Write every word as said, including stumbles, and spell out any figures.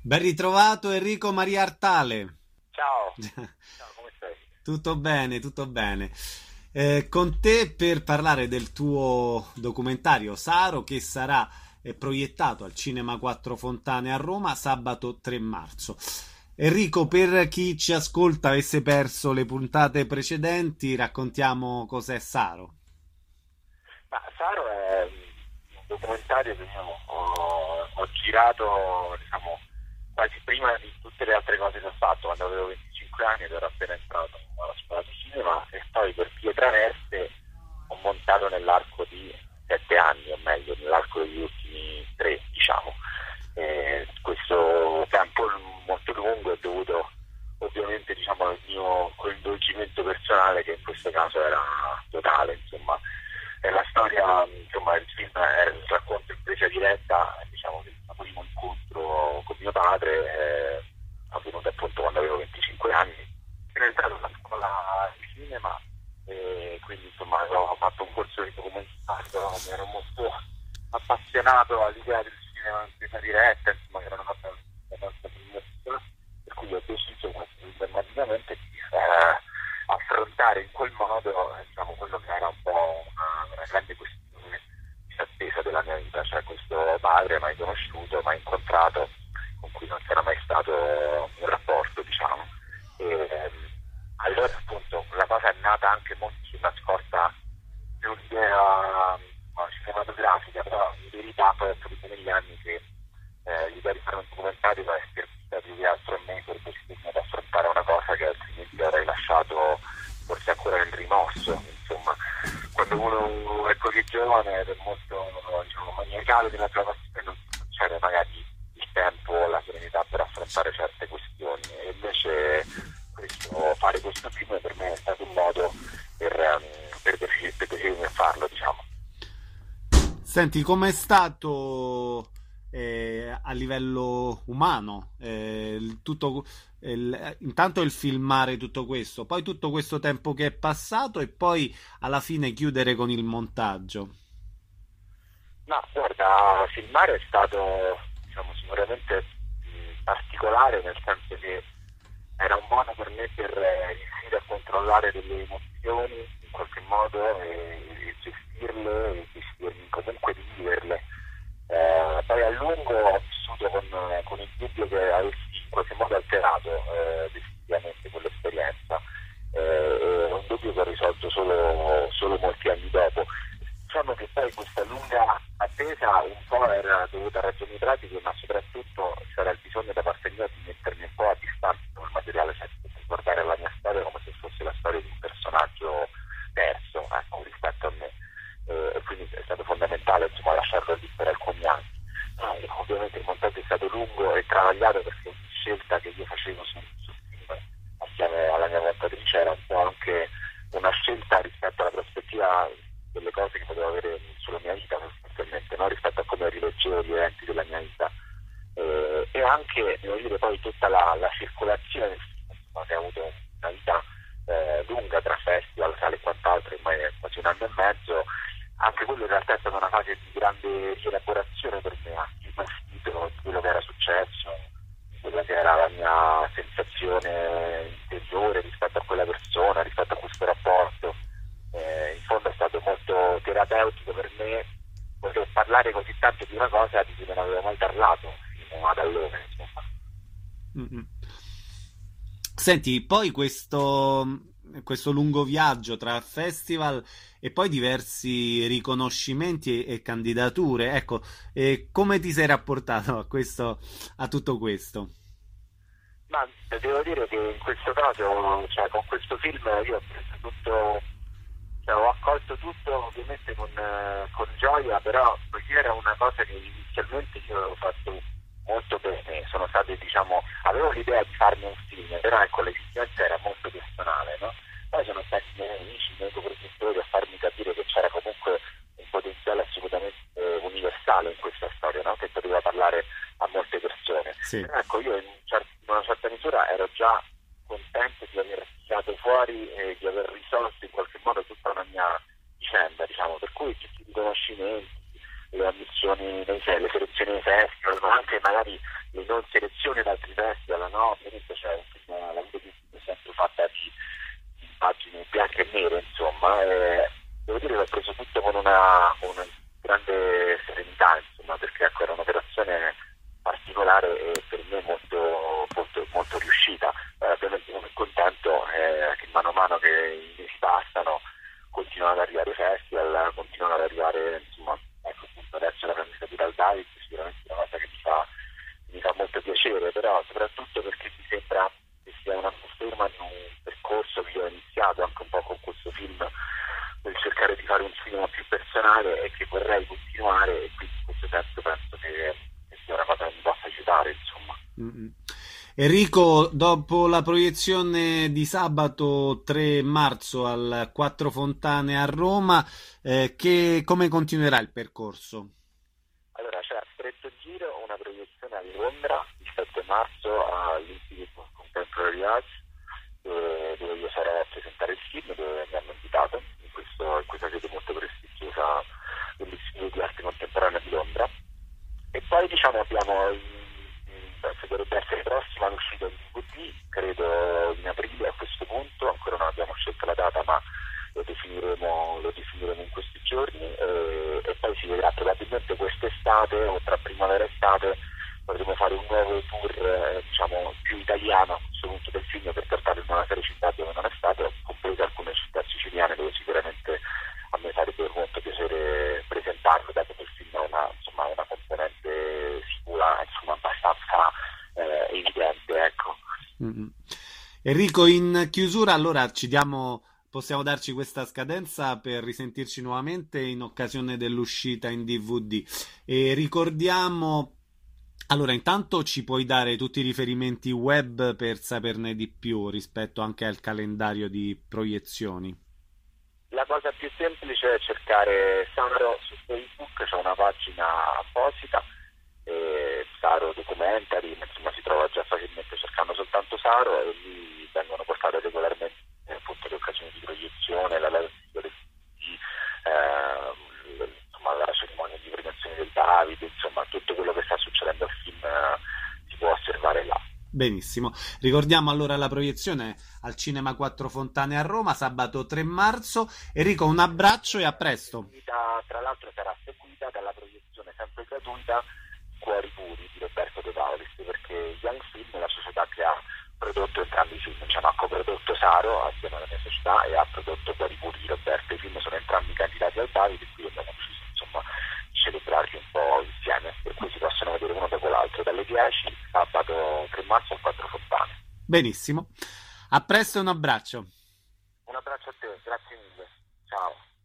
Ben ritrovato Enrico Maria Artale. Ciao, ciao, come stai? Tutto bene, tutto bene. Eh, con te per parlare del tuo documentario Saro, che sarà eh, proiettato al Cinema Quattro Fontane a Roma sabato tre marzo. Enrico, per chi ci ascolta avesse perso le puntate precedenti, raccontiamo cos'è Saro. Ma Saro è un documentario che io ho, ho girato, diciamo, quasi prima di tutte le altre cose che ho fatto, quando avevo venticinque anni ed ero appena entrato alla scuola di cinema, e poi per vie traverse ho montato nell'arco di sette anni, o meglio, nell'arco degli ultimi tre, diciamo. E questo tempo molto lungo è dovuto ovviamente, diciamo, al mio coinvolgimento personale, che in questo caso era totale, insomma. È la storia, insomma, il film è il racconto in presa diretta, diciamo, del primo incontro con mio padre, eh, avvenuto appunto quando avevo venticinque anni. Ero entrato alla scuola di cinema e quindi, insomma, ho fatto un corso di documentario, mi ero molto appassionato all'idea del cinema in presa diretta, insomma, che era una cosa abbastanza bellissima, per cui ho deciso quasi drammaticamente di eh, affrontare in quel modo, diciamo, quello che era un po' una, una grande questione disattesa della mia vita, cioè questo padre mai conosciuto, mai incontrato, con cui non c'era mai stato un rapporto, diciamo. E ehm, allora appunto la cosa è nata anche molto sulla scorta di un'idea no, cinematografica, però in verità poi ho capito negli anni che eh, l'idea di fare un documentario va servita più che altro a me per decidermi ad affrontare una cosa che altrimenti avrei lasciato forse ancora nel rimorso, insomma. Quando uno è così giovane ed è molto, diciamo, maniacale nella sua passione, non c'è magari il tempo, la serenità per affrontare certe questioni, e invece questo, fare questo film per me è stato un modo per, um, per decidere, per decidere di farlo, diciamo. Senti, com'è stato eh, a livello umano eh, il- tutto, il- intanto il filmare tutto questo, poi tutto questo tempo che è passato e poi alla fine chiudere con il montaggio? No, guarda, filmare è stato, diciamo, sicuramente mh, particolare, nel senso che era un modo per me per eh, riuscire a controllare delle emozioni in qualche modo e, e gestirle e gestirmi, comunque di viverle. Eh, poi a lungo ho vissuto con, con il dubbio che avessi in qualche modo alterato eh, definitivamente quell'esperienza. Eh, è un dubbio che ho risolto solo, solo molti anni dopo. Diciamo che poi questa lunga attesa un po' era dovuta a ragioni pratiche, ma soprattutto c'era il bisogno da parte mia di mettermi un po' a distanza dal materiale, cioè di guardare la mia storia come se fosse la storia di un personaggio terzo, ecco, rispetto a me. Eh, e quindi è stato fondamentale, insomma, lasciarlo lì per alcuni anni. Eh, ovviamente il montaggio è stato lungo e travagliato, perché ogni scelta che io facevo sul, sul film assieme alla mia montatrice era un po' anche una scelta rispetto alla prospettiva delle cose che potevo avere sulla mia vita, sostanzialmente, no? Rispetto a come rileggevo gli eventi della mia vita. Eh, e anche, devo dire, poi tutta la, la circolazione del film, insomma, che ha avuto una vita eh, lunga tra festival, sale e quant'altro, ormai è quasi un anno e mezzo. Anche quello in realtà è stata una fase di grande rielaborazione per me, anche partito di quello che era successo, di quella che era la mia sensazione interiore rispetto a quella persona, rispetto a questo rapporto. Eh, in fondo è stato molto terapeutico per me poter parlare così tanto di una cosa di cui non avevo mai parlato fino ad allora, insomma. Mm-mm. Senti, poi questo, questo lungo viaggio tra festival e poi diversi riconoscimenti e, e candidature, ecco, e come ti sei rapportato a questo, a tutto questo? Ma devo dire che in questo caso, cioè, con questo film io ho preso tutto, cioè, ho accolto tutto ovviamente con, eh, con gioia, però poiché era una cosa che inizialmente io avevo fatto molto bene, sono state, diciamo, avevo l'idea di farmi un film, però ecco, l'esigenza era molto personale, no? Poi sono stati i miei amici, i miei coproduttori a farmi capire che c'era comunque un potenziale assolutamente eh, universale in questa storia, no? Che poteva parlare a molte persone. Sì. Però ecco, io in, cer- in una certa misura ero già contento di aver tirato fuori e di aver risolto in qualche modo tutta una mia vicenda, diciamo, per cui tutti i riconoscimenti, le ammissioni, le selezioni ai festival, ma anche magari le non selezioni ad altri festival, no? Ovviamente c'è un film, la vita di è sempre fatta di, di pagine bianche e nere, insomma, e devo dire che l'ho preso tutto con una, con una grande serenità, insomma, perché ecco, era un'operazione particolare e per me molto, molto, molto riuscita. Eh, ovviamente sono contento eh, che mano a mano che i mesi passano continuano ad arrivare festival, continuano ad arrivare, insomma, ecco, appunto adesso la candidatura al David sicuramente è una cosa che mi fa, mi fa molto piacere, però soprattutto perché mi sembra che sia una conferma di un percorso che io ho iniziato anche un po' con questo film, nel cercare di fare un cinema più personale e che vorrei continuare, e quindi in questo senso penso che, che sia una cosa che mi possa aiutare, insomma. Mm-hmm. Enrico, dopo la proiezione di sabato tre marzo al Quattro Fontane a Roma, eh, che, come continuerà il percorso? Allora, c'è a stretto giro una proiezione a Londra il sette marzo all'Institute of Contemporary Arts, eh, dove io sarò a presentare il film, dove mi hanno invitato in, questo, in questa sede molto prestigiosa dell'Istituto di Arte Contemporanea di Londra. E poi diciamo abbiamo il penso dovrebbe essere prossima all'uscita di D V D, credo in aprile a questo punto, ancora non abbiamo scelto la data, ma lo definiremo, lo definiremo in questi giorni, e, e poi si vedrà probabilmente quest'estate o tra primavera e estate potremo fare un nuovo tour eh, diciamo più italiano a questo punto del film, per portarlo in una serie città dove non è stato, comprese alcune città siciliane dove sicuramente a me farebbe molto piacere presentarlo, dato che il film ha una, insomma, una componente sicura, insomma, abbastanza eh, evidente, ecco. Mm-hmm. Enrico, in chiusura allora ci diamo, possiamo darci questa scadenza per risentirci nuovamente in occasione dell'uscita in D V D, e ricordiamo, allora intanto ci puoi dare tutti i riferimenti web per saperne di più rispetto anche al calendario di proiezioni. La cosa più semplice è cercare Saro su Facebook, c'è una pagina apposita, eh, Saro Documentary, insomma si trova già facilmente cercando soltanto Saro, e lì vengono portate regolarmente eh, appunto le occasioni di proiezione, la, la, la, eh, insomma, la cerimonia di premiazione del David, insomma tutto quello che sta succedendo al film eh, si può osservare là. Benissimo, ricordiamo allora la proiezione al Cinema Quattro Fontane a Roma sabato tre marzo. Enrico, un abbraccio e a presto. Tra l'altro sarà seguita dalla proiezione sempre gratuita Cuori Puri di Roberto De Paulis, perché Young Film è la società che ha prodotto entrambi i film, cioè ha coprodotto Saro assieme alla mia società e ha prodotto Cuori Puri di Roberto. I film sono entrambi candidati al David, e qui abbiamo deciso insomma di celebrarli un po' insieme, per cui si possono vedere uno dopo l'altro dalle dieci sabato tre marzo al Quattro Fontane. Benissimo, a presto e un abbraccio. Un abbraccio a te, grazie mille, ciao.